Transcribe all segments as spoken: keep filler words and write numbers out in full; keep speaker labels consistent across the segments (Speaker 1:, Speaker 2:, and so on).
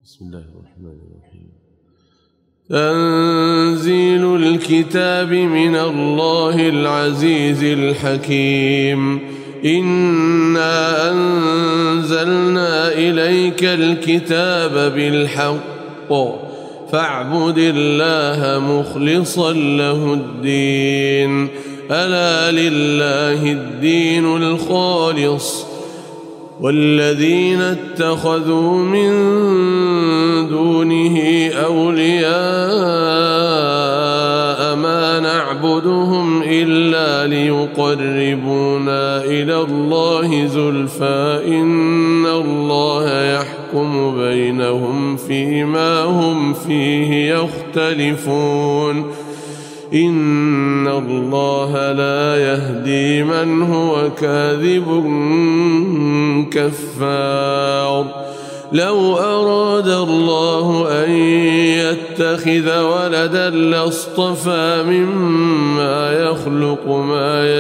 Speaker 1: بسم الله الرحمن الرحيم. تنزيل الكتاب من الله العزيز الحكيم. إنا أنزلنا إليك الكتاب بالحق فاعبد الله مخلصا له الدين. ألا لله الدين الخالص والذين اتخذوا من دونه أولياء ما نعبدهم إلا ليقربونا إلى الله زلفى إن الله يحكم بينهم فيما هم فيه يختلفون. إن الله لا يهدي من هو كاذب كفار. لو أراد الله أن يتخذ ولدا لاصطفى مما يخلق ما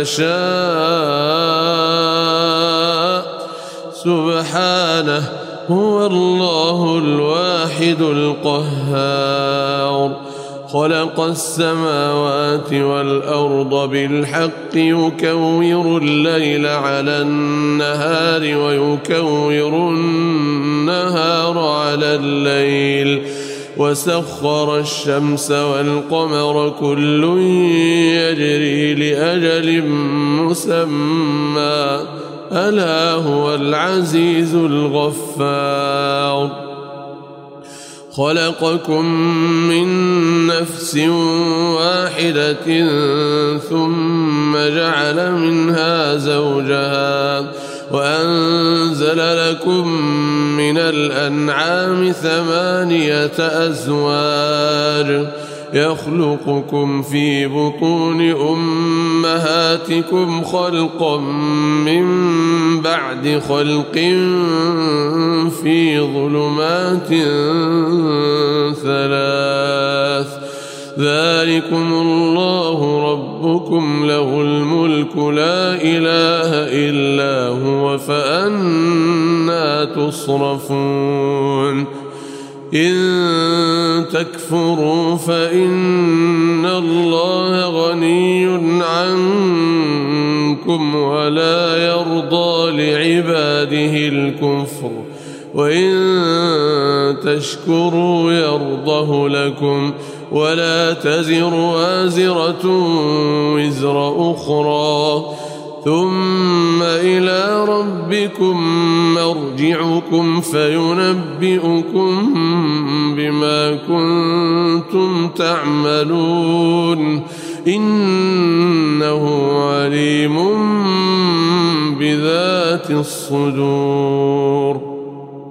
Speaker 1: يشاء سبحانه هو الله الواحد القهار. خلق السماوات والأرض بالحق يكور الليل على النهار ويكور النهار على الليل وسخر الشمس والقمر كل يجري لأجل مسمى ألا هو العزيز الغفار. خلقكم من نفس واحدة ثم جعل منها زوجها وأنزل لكم من الأنعام ثمانية أزواج يخلقكم في بطون أمهاتكم خلقا من بعد خلق في ظلمات ثلاث ذلكم الله ربكم له الملك لا إله إلا هو فأنى تصرفون. إن تكفروا فإن الله غني عنكم ولا يرضى لعباده الكفر وإن تشكروا يرضه لكم ولا تزر وازرة وزر أخرى ثم إلى ربكم مرجعكم فينبئكم بما كنتم تعملون إنه عليم بذات الصدور.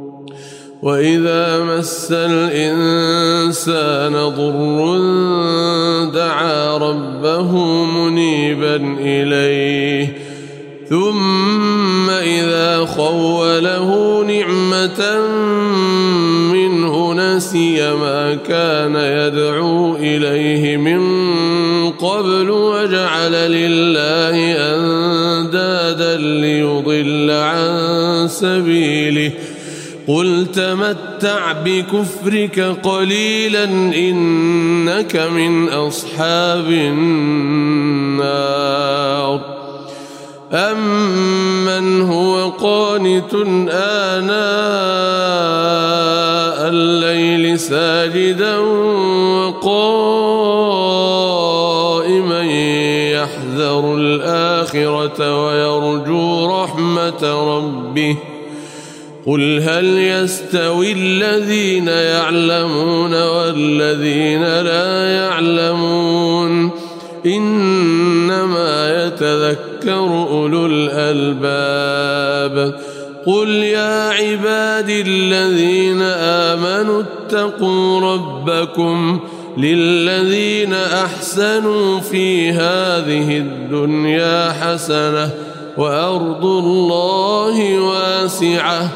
Speaker 1: وإذا مس الإنسان ضر دعا ربه منيبا إليه ثم إذا خوله نعمة منه نسي ما كان يدعو إليه من قبل وجعل لله أندادا ليضل عن سبيله قل تمتع بكفرك قليلا إنك من أصحاب النار. أمن هو قانت آناء الليل ساجدا وقائما يحذر الآخرة ويرجو رحمة ربه قل هل يستوي الذين يعلمون والذين لا يعلمون إنما يتذكر أولو الألباب. قل يا عبادي الذين آمنوا اتقوا ربكم للذين أحسنوا في هذه الدنيا حسنة وأرض الله واسعة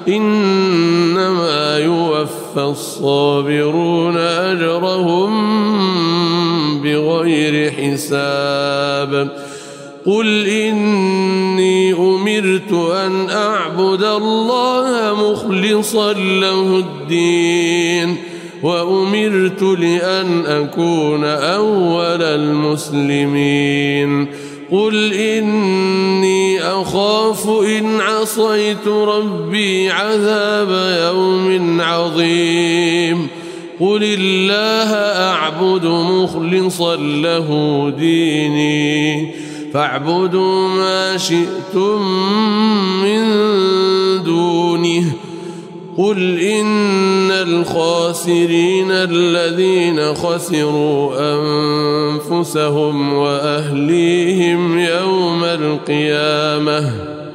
Speaker 1: إنما يوفى الصابرون أجرهم بغير حساب. قل إني أمرت أن أعبد الله مخلصا له الدين وأمرت لأن أكون أول المسلمين قل إني أخاف إن عصيت ربي عذاب يوم عظيم قل الله أعبد مخلصا له ديني فاعبدوا ما شئتم من دونه قل إن الخاسرين الذين خسروا أنفسهم وأهليهم يوم القيامة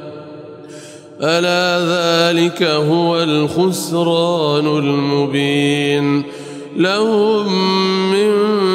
Speaker 1: ألا ذلك هو الخسران المبين لهم من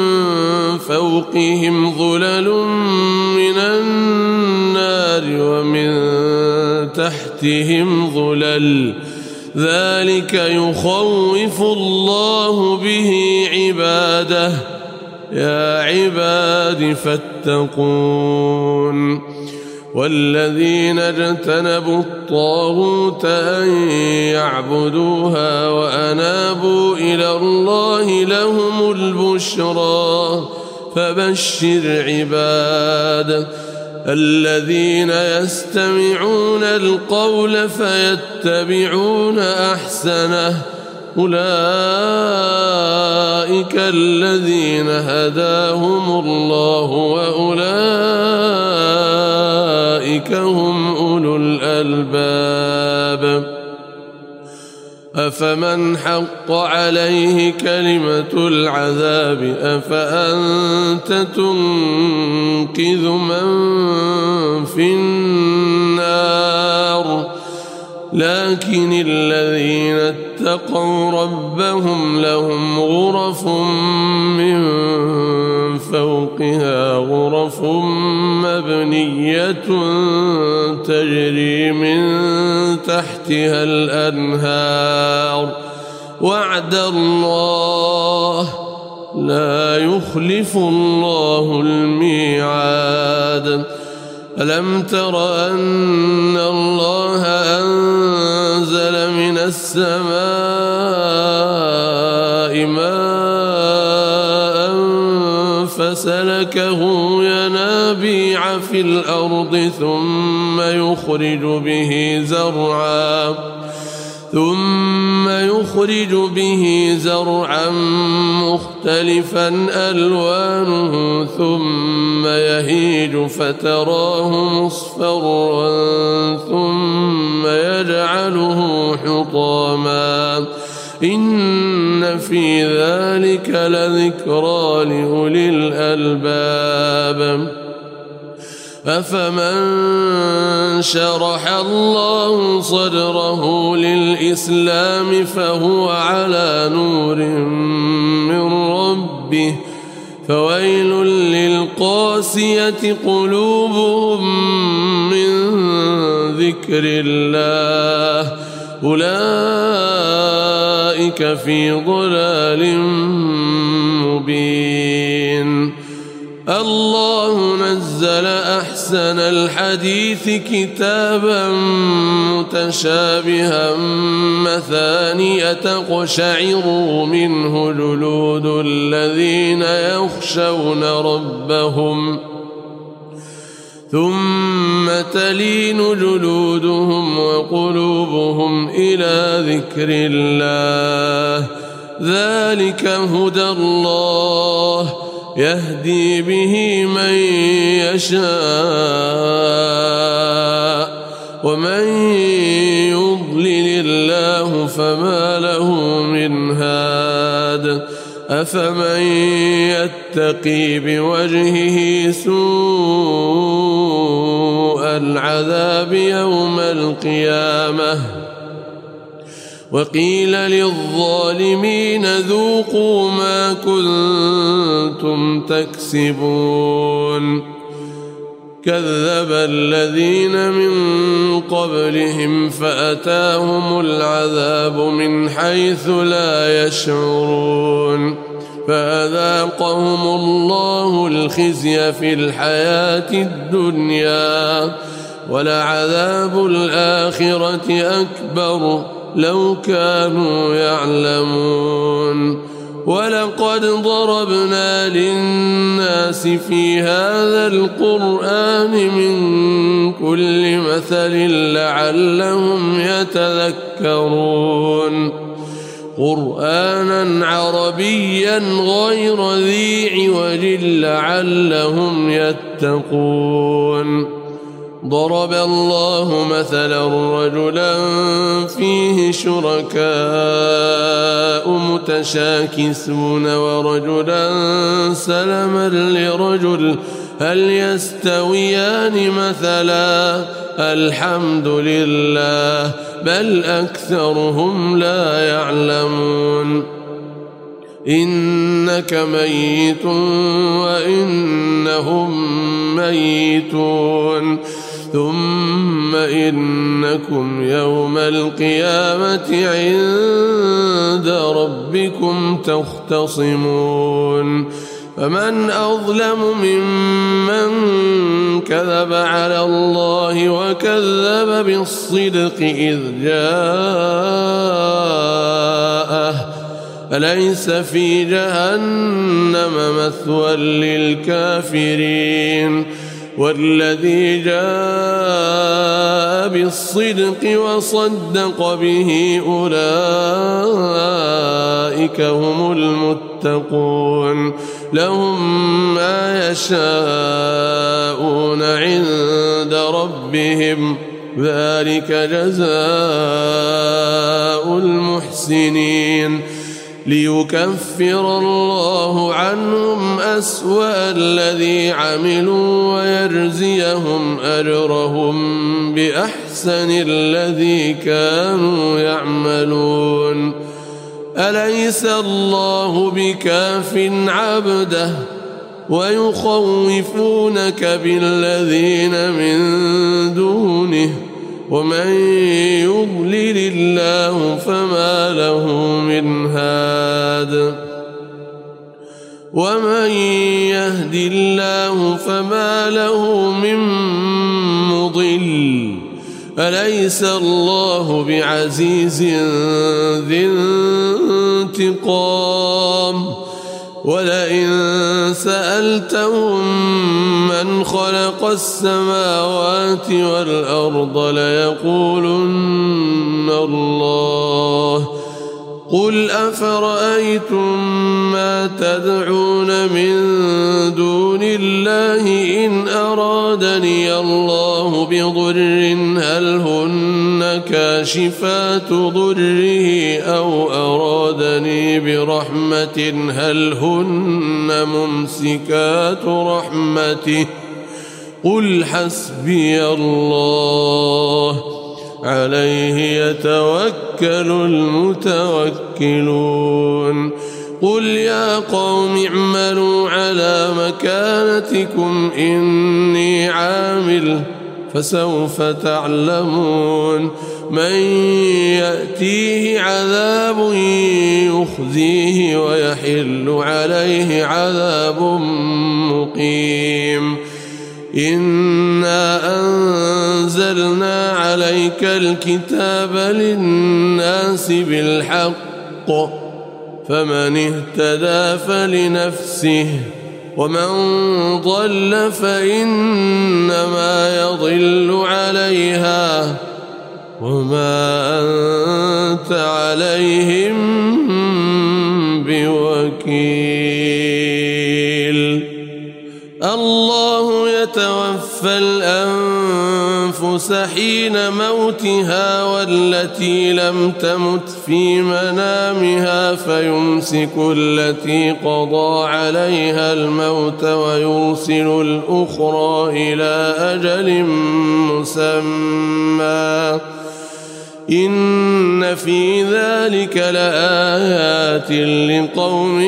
Speaker 1: فوقهم ظلل من النار ومن تحتهم ظلل ذلك يخوف الله به عباده يا عباد فاتقون والذين اجتنبوا الطاغوت أن يعبدوها وأنابوا إلى الله لهم البشرى فبشر عباد الذين يستمعون القول فيتبعون أحسنه أولئك الذين هداهم الله وأولئك هم أولو الألباب أفمن حق عليه كلمة العذاب أفأنت تنقذ من في النار لكن الذين اتقوا ربهم لهم غرف من فوقها غرف مبنية تجري من تحتها الأنهار وعد الله لا يخلف الله الميعاد ألم تر أن الله أنزل من السماء ماء فسلكه ينابيع في الأرض ثم يخرج به زرعا ثم يخرج به زرعا مختلفا ألوانه ثم يهيج فتراه مصفرا ثم يجعله حطاما إن في ذلك لذكرى لأولي الألباب أفمن شرح الله صدره للإسلام فهو على نور من ربه فويل للقاسية قلوبهم من ذكر الله أولئك في ضلال مبين الله نزل أحسن الحديث كتابا متشابها مثانية تقشعر منه جلود الذين يخشون ربهم ثم تلين جلودهم وقلوبهم إلى ذكر الله ذلك هدى الله يهدي به من يشاء ومن يضلل الله فما له من هاد أفمن يتقي بوجهه سوء العذاب يوم القيامة وقيل للظالمين ذوقوا ما كنتم تكسبون كذب الذين من قبلهم فأتاهم العذاب من حيث لا يشعرون فأذاقهم الله الخزي في الحياة الدنيا ولعذاب الآخرة أكبر لو كانوا يعلمون ولقد ضربنا للناس في هذا القرآن من كل مثل لعلهم يتذكرون قرآنا عربيا غير ذي عوج لعلهم يتقون ضرب الله مثلا رجلا فيه شركاء متشاكسون ورجلا سلما لرجل هل يستويان مثلا الحمد لله بل أكثرهم لا يعلمون إنك ميت وإنهم ميتون ثم إنكم يوم القيامة عند ربكم تختصمون فمن أظلم ممن كذب على الله وكذب بالصدق إذ جاءه أليس في جهنم مثوى للكافرين والذي جاء بالصدق وصدق به أولئك هم المتقون لهم ما يشاءون عند ربهم ذلك جزاء المحسنين ليكفر الله عنهم أسوأ الذي عملوا ويجزيهم أجرهم بأحسن الذي كانوا يعملون أليس الله بكاف عبده ويخوفونك بالذين من دونه ومن يضلل الله فما له من هاد ومن يهد الله فما له من مضل أليس الله بعزيز ذي انتقام ولئن سألتهم من خلق السماوات والأرض ليقولن الله قل أفرأيتم ما تدعون من دون الله إن أرادني الله بضر هل هن كاشفات ضره أو أرادني برحمة هل هن ممسكات رحمته قل حسبي الله عليه يتوكل المتوكلون قل يا قوم اعملوا على مكانتكم إني عامل فسوف تعلمون من يأتيه عذاب يخزيه ويحل عليه عذاب مقيم إنا أنزلنا عليك الكتاب للناس بالحق فمن اهتدى فلنفسه ومن ضل فإنما يضل عليها وما أنت عليهم بوكيل الله يتوفى الأنفس حين موتها والتي لم تمت في منامها فيمسك التي قضى عليها الموت ويرسل الأخرى إلى أجل مسمى إن في ذلك لآيات لقوم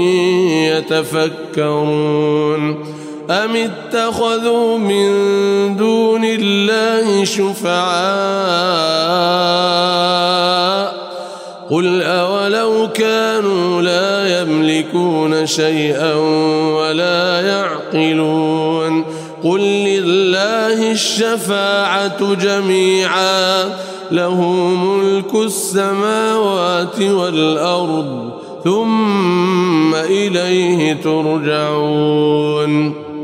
Speaker 1: يتفكرون أم اتخذوا من دون الله شفعاء قل أولو كانوا لا يملكون شيئا ولا يعقلون قل لله الشفاعة جميعا له ملك السماوات والأرض ثم إليه ترجعون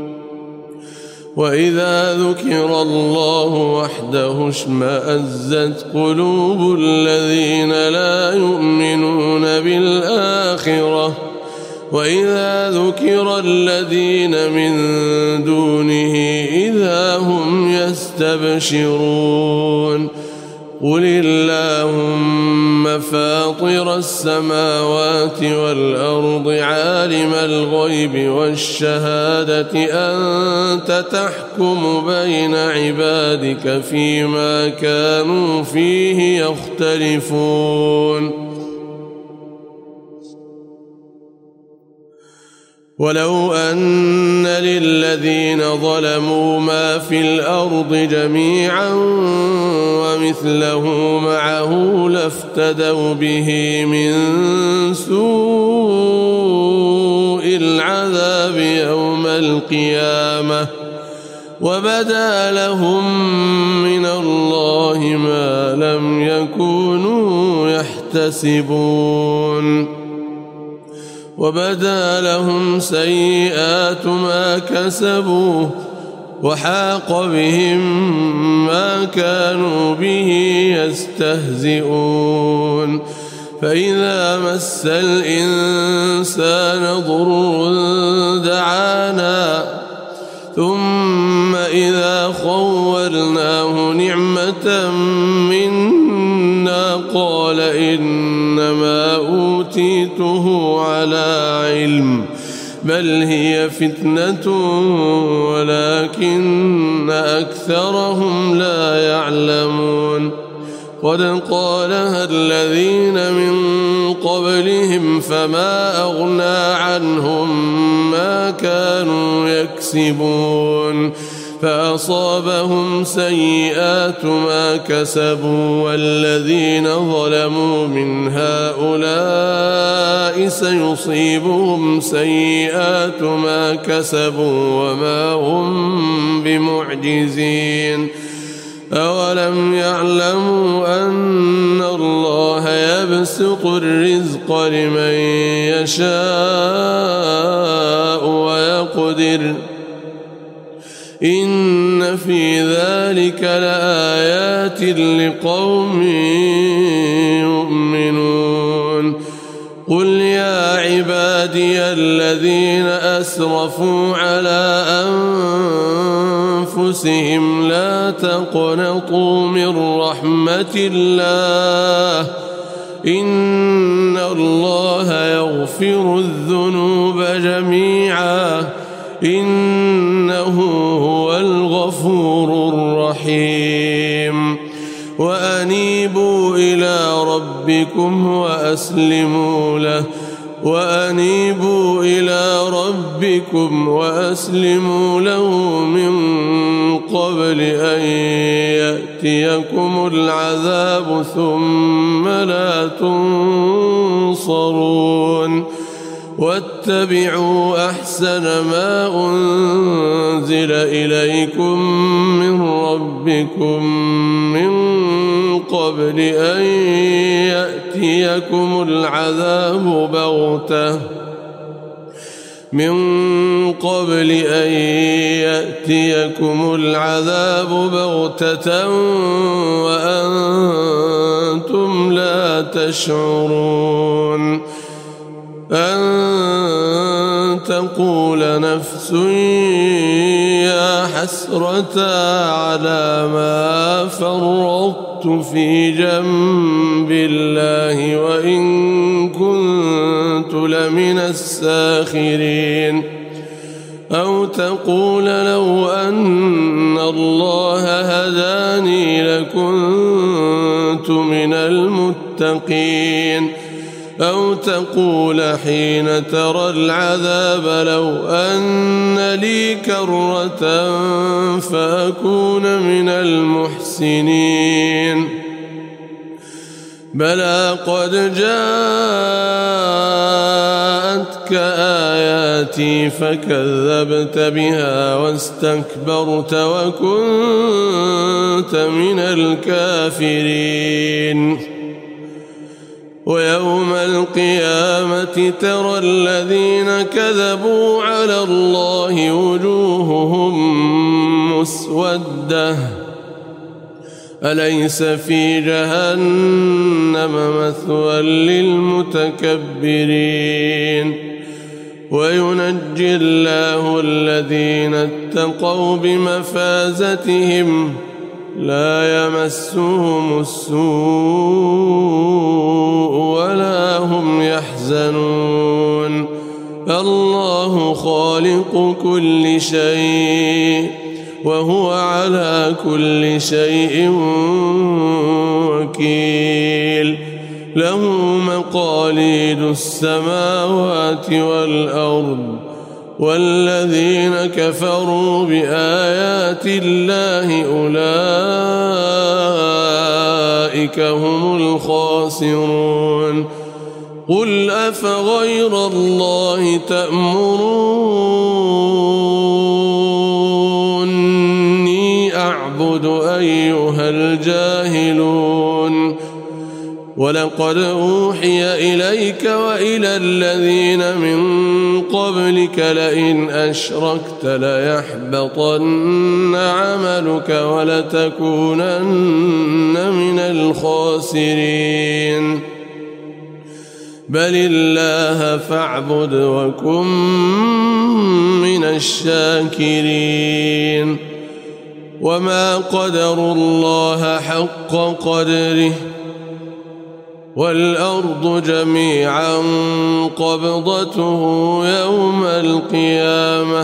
Speaker 1: وإذا ذكر الله وحده اشمأزت قلوب الذين لا يؤمنون بالآخرة وإذا ذكر الذين من دونه إذا هم يستبشرون قل اللهم فاطر السماوات والأرض عالم الغيب والشهادة أنت تحكم بين عبادك فيما كانوا فيه يختلفون ولو أن للذين ظلموا ما في الأرض جميعا ومثله معه لافتدوا به من سوء العذاب يوم القيامة وبدا لهم من الله ما لم يكونوا يحتسبون وبدا لهم سيئات ما كسبوا وحاق بهم ما كانوا به يستهزئون فإذا مس الإنسان ضر دعانا ثم إذا خولناه نعمة منا قال إنما أوتيته على علم بل هي فتنة ولكن أكثرهم لا يعلمون قد قالها الذين من قبلهم فما أغنى عنهم ما كانوا يكسبون فأصابهم سيئات ما كسبوا والذين ظلموا من هؤلاء سيصيبهم سيئات ما كسبوا وما هم بمعجزين أولم يعلموا أن الله يبسط الرزق لمن يشاء ويقدر إن في ذلك لآيات لقوم يؤمنون قل يا عبادي الذين أسرفوا على أنفسهم لا تقنطوا من رحمة الله إن الله يغفر الذنوب جميعا إنه هو الغفور الرحيم وأنيبوا إلى ربكم وأسلموا له وأنيبوا إلى ربكم وأسلموا له من قبل أن يأتيكم العذاب ثم لا تنصرون واتبعوا أحسن ما أنزل إليكم من ربكم من قبل أن يأتيكم العذاب بغتة من قبل أن يأتيكم العذاب بغتة وأنتم لا تشعرون أن تقول نفس يا حسرة على ما فرطت في جنب الله وإن كنت لمن الساخرين أو تقول لو أن الله هداني لكنت من المتقين أو تقول حين ترى العذاب لو أن لي كرة فأكون من المحسنين بلى قد جاءتك آياتي فكذبت بها واستكبرت وكنت من الكافرين ويوم القيامة ترى الذين كذبوا على الله وجوههم مسودة أليس في جهنم مثوى للمتكبرين وينجي الله الذين اتقوا بمفازتهم لا يمسهم السوء ولا هم يحزنون الله خالق كل شيء وهو على كل شيء وكيل له مقاليد السماوات والأرض والذين كفروا بآيات الله أولئك هم الخاسرون قل أفغير الله تأمروني أعبد أيها الجاهلون ولقد أوحي إليك وإلى الذين من قبلك لئن أشركت ليحبطن عملك ولتكونن من الخاسرين بل الله فاعبد وكن من الشاكرين وما قدروا الله حق قدره والأرض جميعا قبضته يوم القيامة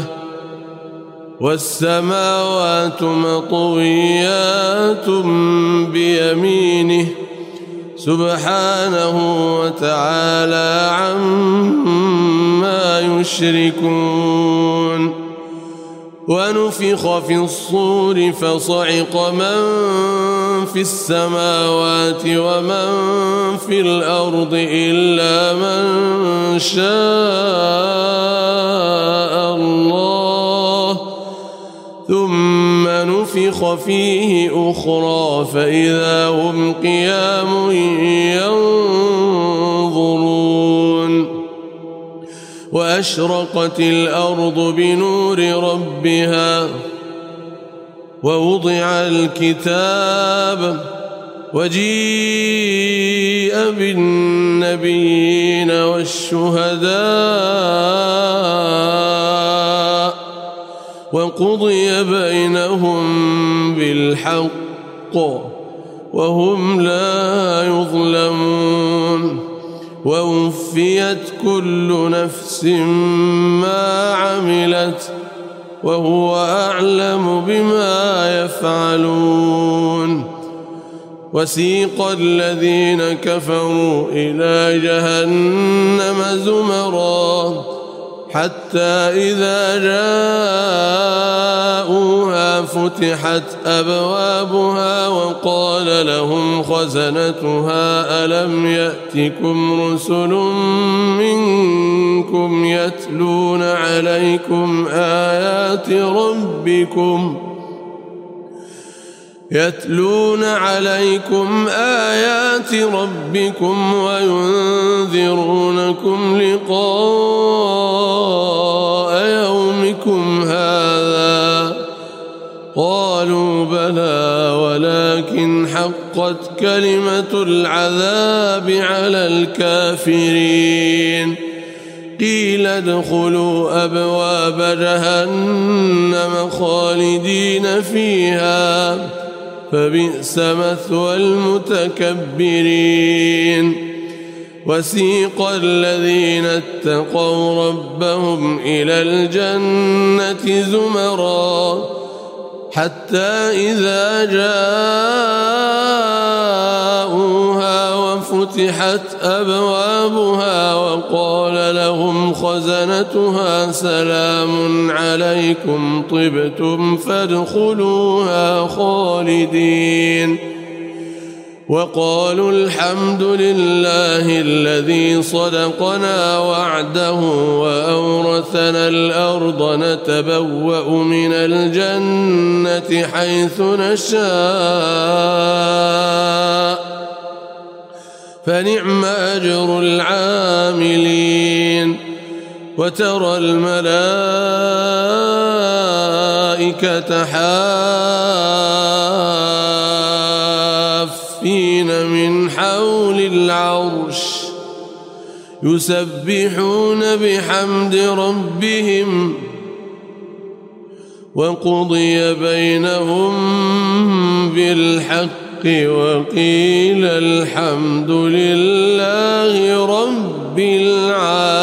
Speaker 1: والسماوات مطويات بيمينه سبحانه وتعالى عما يشركون ونفخ في الصور فصعق من في السماوات ومن في الأرض إلا من شاء الله ثم نفخ فيه أخرى فإذا هم قيام ينظرون وأشرقت الأرض بنور ربها ووضع الكتاب وجيء بالنبيين والشهداء وقضي بينهم بالحق وهم لا يظلمون ووفيت كل نفس ما عملت وهو أعلم بما يفعلون وسيق الذين كفروا إلى جهنم زمرا حتى إذا جاءوها فتحت أبوابها وقال لهم خزنتها ألم يأتكم رسل منكم يتلون عليكم آيات ربكم يتلون عليكم آيات ربكم وينذرونكم لقاء يومكم هذا قالوا بلى ولكن حقت كلمة العذاب على الكافرين قيل ادخلوا أبواب جهنم خالدين فيها فبئس مثوى المتكبرين وسيق الذين اتقوا ربهم إلى الجنة زمرا حتى إذا جاءوها وفتحت أبوابها وقال لهم خزنتها سلام عليكم طبتم فادخلوها خالدين وقالوا الحمد لله الذي صدقنا وعده وأورثنا الأرض نتبوأ من الجنة حيث نشاء فنعم أجر العاملين وترى الملائكة حافين من حول العرش يسبحون بحمد ربهم وقضي بينهم بالحق وقيل الحمد لله رب العالمين.